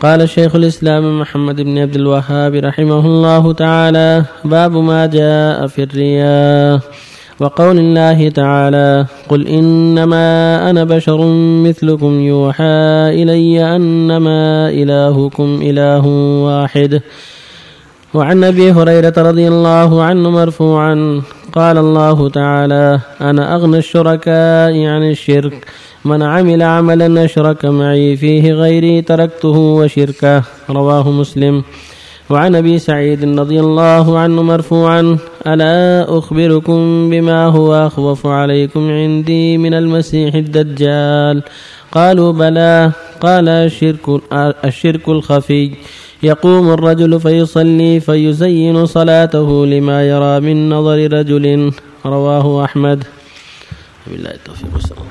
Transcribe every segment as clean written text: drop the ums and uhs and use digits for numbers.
قال الشيخ الإسلام محمد بن عبد الوهاب رحمه الله تعالى: باب ما جاء في الرياء. وقول الله تعالى: قل إنما أنا بشر مثلكم يوحى إلي أنما إلهكم إله واحد. وعن أبي هريرة رضي الله عنه مرفوعا قال الله تعالى: أنا أغنى الشركاء عن الشرك، من عمل عملا أشرك معي فيه غيري تركته وشركه. رواه مسلم. وعن أبي سعيد رضي الله عنه مرفوعا: ألا أخبركم بما هو أخوف عليكم عندي من المسيح الدجال؟ قالوا: بلى. قال: الشرك الخفي، يقوم الرجل فيصلي فيزين صلاته لما يرى من نظر رجل. رواه أحمد. بالله التوفيق والسلام.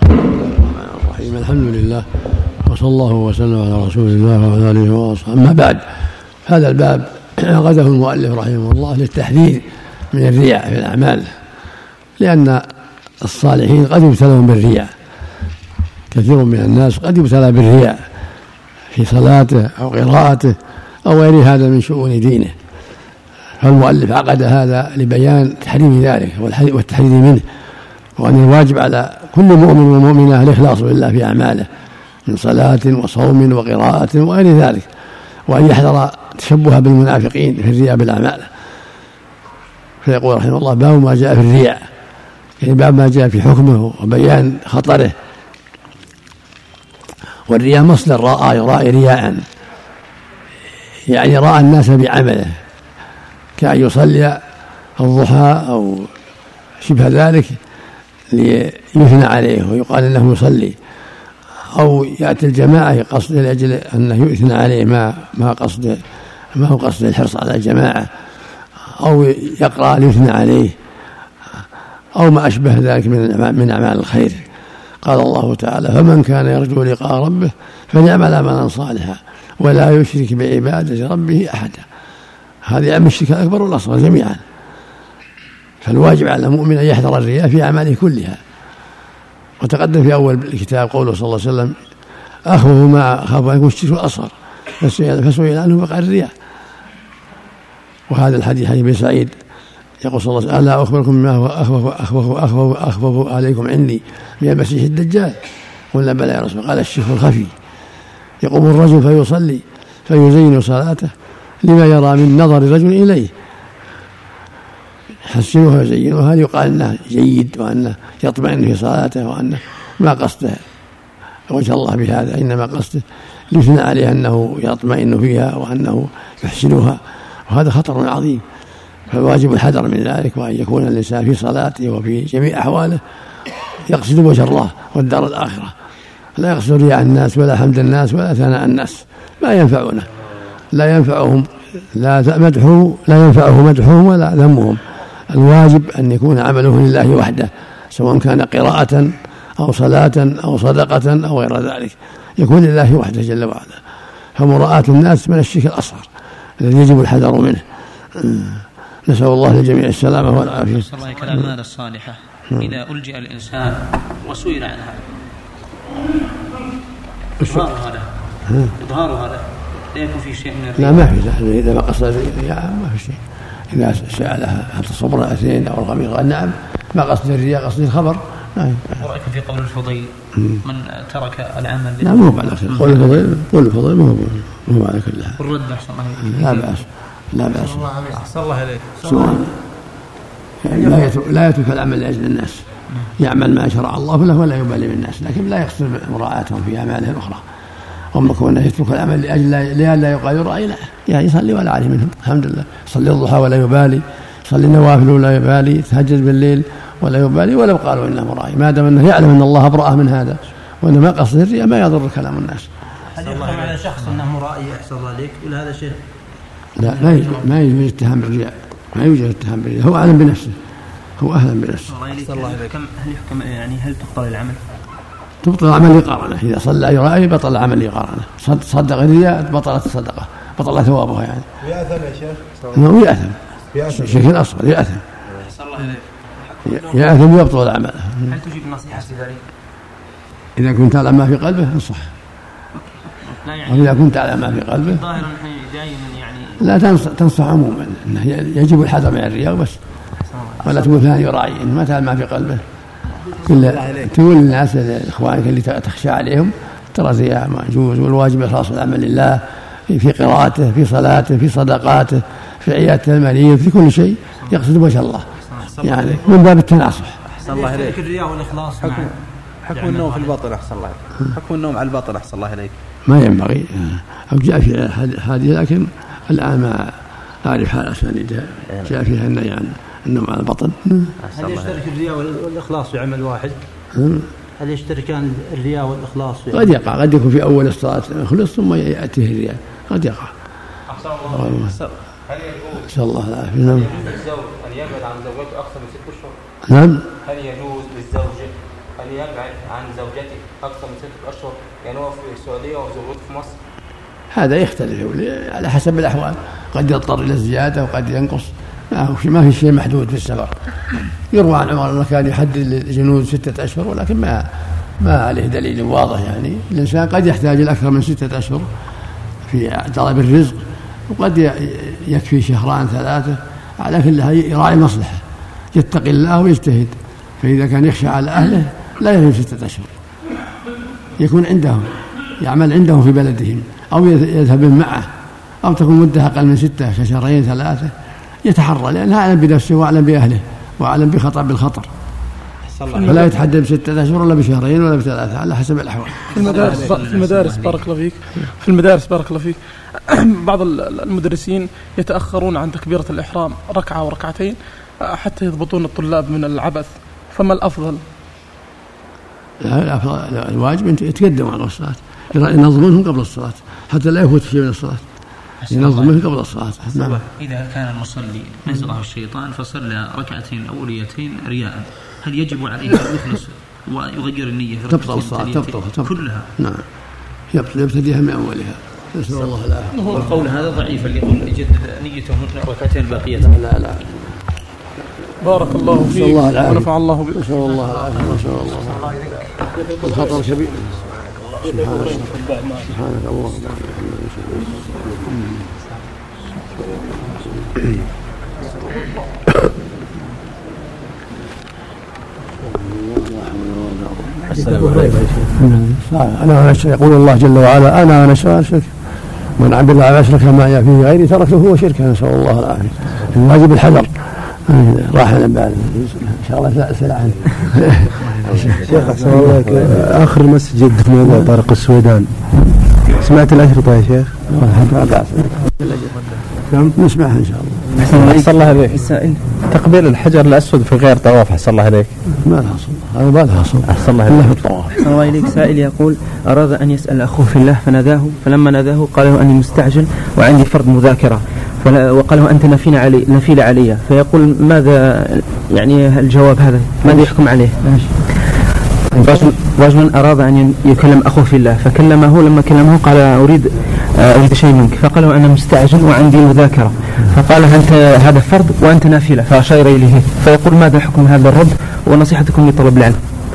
الحمد لله، وصلى الله وسلم على رسول الله وعلى آله وصحبه. أما بعد، هذا الباب أخذه المؤلف رحمه الله للتحذير من الرياء في الأعمال، لأن الصالحين قد يبتلون بالرياء، كثير من الناس قد يبتلى بالرياء في صلاته أو قراءته أو غير هذا من شؤون دينه، فالمؤلف عقد هذا لبيان تحريم ذلك والتحذير منه، وأن الواجب على كل مؤمن ومؤمنة الإخلاص بالله في أعماله من صلاة وصوم وقراءة وغير ذلك، وأن يحذر تشبه بالمنافقين في الرياء بالأعمال. فيقول رحمه الله: باب ما جاء في الرياء، يعني باب ما جاء في حكمه وبيان خطره. والرياء مصدر راء يراء رياء، يعني راى الناس بعمله، كأن يصلي الضحى أو شبه ذلك ليثنى عليه ويقال انه يصلي، او ياتي الجماعه قصد لاجل انه يثنى عليه ما هو قصد الحرص على الجماعه، او يقرا ليثنى عليه، او ما اشبه ذلك من اعمال الخير. قال الله تعالى: فمن كان يرجو لقاء ربه فليعمل عملا صالحا ولا يشرك بعباده ربه احدا. هذه عم الشرك الاكبر والاصغر جميعا. فالواجب على المؤمن أن يحذر الرياء في أعماله كلها. وتقدم في أول الكتاب قوله صلى الله عليه وسلم: أخوف ما أخاف أن يكون الشرك الأصغر، فسئل عنه فقال الرياء. وهذا الحديث حديث ابن سعيد يقول صلى الله عليه وسلم: ألا أخبركم ما هو أخوف عليكم عندي من المسيح الدجال؟ قلنا: بلى يا رسول. قال: الشرك الخفي، يقوم الرجل فيصلي فيزين صلاته لما يرى من نظر الرجل إليه، يحسنها ويزينها، يقال انه جيد وانه يطمئن في صلاته وانه ما قصده وجه الله بهذا، انما قصده يثنى عليه انه يطمئن فيها وانه يحسنها، وهذا خطر عظيم. فالواجب الحذر من ذلك، وان يكون الانسان في صلاته وفي جميع احواله يقصد وجه الله والدار الاخره، لا يقصد رياء الناس ولا حمد الناس ولا ثناء الناس، ما ينفعونه، لا ينفعهم لا ينفعه مدحهم ولا ذمهم. الواجب أن يكون عمله لله وحده، سواء كان قراءة أو صلاة أو صدقة أو غير ذلك، يكون لله وحده جل وعلا. فمراءة الناس من الشرك الأصغر الذي يجب الحذر منه. نسأل الله للجميع السلامة والعافية. صلى الله عليه الأعمال الصالحة إذا ألجأ الإنسان وسئل عنها إظهار هذا لا يكون في شيء من الرياء؟ لا، ما في. إذا ما قصد الرياء ما في شيء. إذا سألها هل تصبر الاثنين أو الخميس قال نعم، ما قصد الرياء قصد الخبر. ورأيكم في قول الفضيل: من ترك العمل لا، مو على خير. قول الفضيل مو على كل حال. والرد لا بأس. أحسن الله إليك. سواء يعني لا يترك العمل لأجل الناس، يعمل ما شرع الله له ولا يبالي بالناس، لكن لا يقصد مراعاتهم في أعماله الأخرى. أما كونه يترك العمل لئلا يقال يرأي، لا، يعني يصلي ولا عليه منهم، الحمد لله. يصلي الضحى ولا يبالي، يصلي النوافل ولا يبالي، يتهجد بالليل ولا يبالي، ولو قالوا إنه مرائي، ما دام أنه يعلم أن الله أبرأه من هذا وأنه ما قصد الرياء ما يضر كلام الناس. هل يحكم على شخص أنه مرائي أحسن الله عليك ولا هذا شيء؟ لا، ما يوجد اتهام بالرياء، ما يوجد اتهام بالرياء، هو أعلم بنفسه، هو أهلا بنفسه. هل تبطل العمل؟ تبطل العمل لقارنه، إذا صلى يرائي بطل العمل لقارنه، صدق الرياء بطلت الصدقة، بطل ثوابها يعني. ويأثم يا شيخ؟ نعم، يأثم شيخ الأصغر، يأثم يبطل العمل. هل تجيب النصيحة في ذلك؟ إذا كنت تعلم ما في قلبه انصح. وإذا كنت على ما في قلبه ظاهرا دائما يعني لا تنصح عموما أنه يجب الحذر من الرياء بس، ولا تقول فلان يراعي إن ما تعلم ما في قلبه. تقول للناس إخوانك اللي تخشى عليهم ترى الرياء ما يجوز، والواجب إخلاص العمل لله في قراءته، في صلاته، في صدقاته، في عيادة المريض، في كل شيء يقصد وجه الله، يعني من باب التناصح. أحسن الله إليك. الرياء والإخلاص حكم النوم في الباطن أحسن الله إليك. حكم النوم على الباطن أحسن الله إليك. ما ينبغي، أو جاء في هذه، لكن الآن ما أعرف حال أسانيدها، جاء فيها النهي عن النوم على البطن. هل يشترك الرياء والإخلاص في عمل واحد؟ هل يشتركان الرياء والإخلاص في قد يقع، قد يكون في أول الصلاة خلص ثم يأتيه الرياء، قد يقع. أحسن الله. هل يجوز الله العافية. نعم. للزوج أن يبعد عن زوجته أكثر من 6 أشهر؟ نعم. هل يجوز للزوج أن يبعد عن زوجته أكثر من 6 أشهر؟ يعني هو في السعودية وزوجته في مصر. هذا يختلف على حسب الأحوال، قد يضطر إلى الزيادة وقد ينقص، ما في شيء محدود في السفر. يروى عن عمر أنه كان يحدد للجنود 6 أشهر، ولكن ما عليه دليل واضح. يعني الإنسان قد يحتاج لأكثر من 6 أشهر في طلب الرزق، وقد يكفي 2 3. على كلها يراعي المصلحة، يتقي الله ويجتهد. فإذا كان يخشى على أهله لا يهم 6 أشهر، يكون عندهم، يعمل عندهم في بلدهم، أو يذهب معه، أو تكون مدة أقل من 6 كشهرين 3. يتحرى لأنه أعلم بنفسه وأعلم بأهله وأعلم بالخطر، فلا يتحدد ب6 أشهر ولا بشهرين ولا ب3 على حسب الأحوال. في المدارس بارك الله فيك، في المدارس بارك الله فيك بعض المدرسين يتأخرون عن تكبيرة الإحرام 1 أو 2 حتى يضبطون الطلاب من العبث، فما الأفضل؟ الواجب أن يتقدموا على الصلاة، ينظمونهم قبل الصلاة حتى لا يفوت شيء من الصلاة، ينظمهم قبل الصلاة. نعم. إذا كان المصلي نزغه الشيطان فصلى 2 الأوليتين رياء، هل يجب عليه أن يخلص ويغير النية في تبطل الصلاة كلها؟ نعم، يبتديها من أولها. نسأل الله العافية. والقول هذا ضعيف، اللي يقول يجدد نيته من 2 الباقية. لا. بارك الله فيك ونفع الله بك. نسأل الله العافية. نسأل الله. الخطر كبير. سبحانك اللهم أنا يقول الله جل وعلا: أنا أشرك من عبد الله أشرك ما فيه غيري تركته هو شركا. نسأل الله العافية. الواجب الحذر. راح نبال إن شاء الله أسأل عنه. شيخ أحسن الله، آخر مسجد في موضوع طارق السويدان، سمعت الأشرطة يا شيخ؟ نسمعها إن شاء الله. أحسن الله عليك. تقبيل الحجر الأسود في غير طواف أحسن الله عليك. ما لها صلة، هذا ما لها صلة. أحسن الله عليك. أحسن الله عليك. سائل يقول: أراد أن يسأل أخوه في الله فناداه، فلما ناداه قال له أني مستعجل وعندي فرض مذاكرة، وقال له أنت نفيل علي، فيقول ماذا يعني الجواب هذا؟ ماذا يحكم عليه؟ رجل أراد أن يكلم أخوه في الله فكلمه، لما كلمه قال أريد شيء منك، فقال له أنا مستعجل وعندي مذاكرة، فقال أنت هذا فرض وأنت نافلة، فأشار إليه، فيقول ماذا حكم هذا الرد ونصيحتكم لطلب العلم؟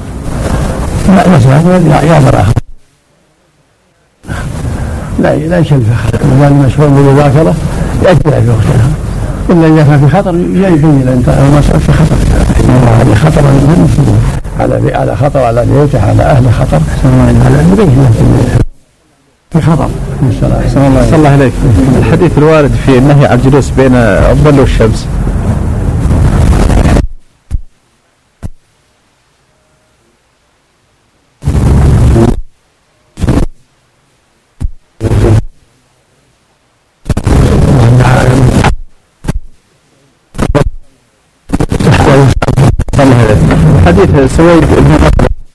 لا يكلف أحد، وما المشهور بالمذاكرة يأجلها في وقتها، إلا إذا كان في خطر يبين أنت المسألة في خطر، هذه خطر على خطر على بيته، على أهل خطر، على بيته في خطر. أحسن الله عليك. الحديث الوارد في النهي عن الجلوس بين الظل والشمس، حديث سويد بن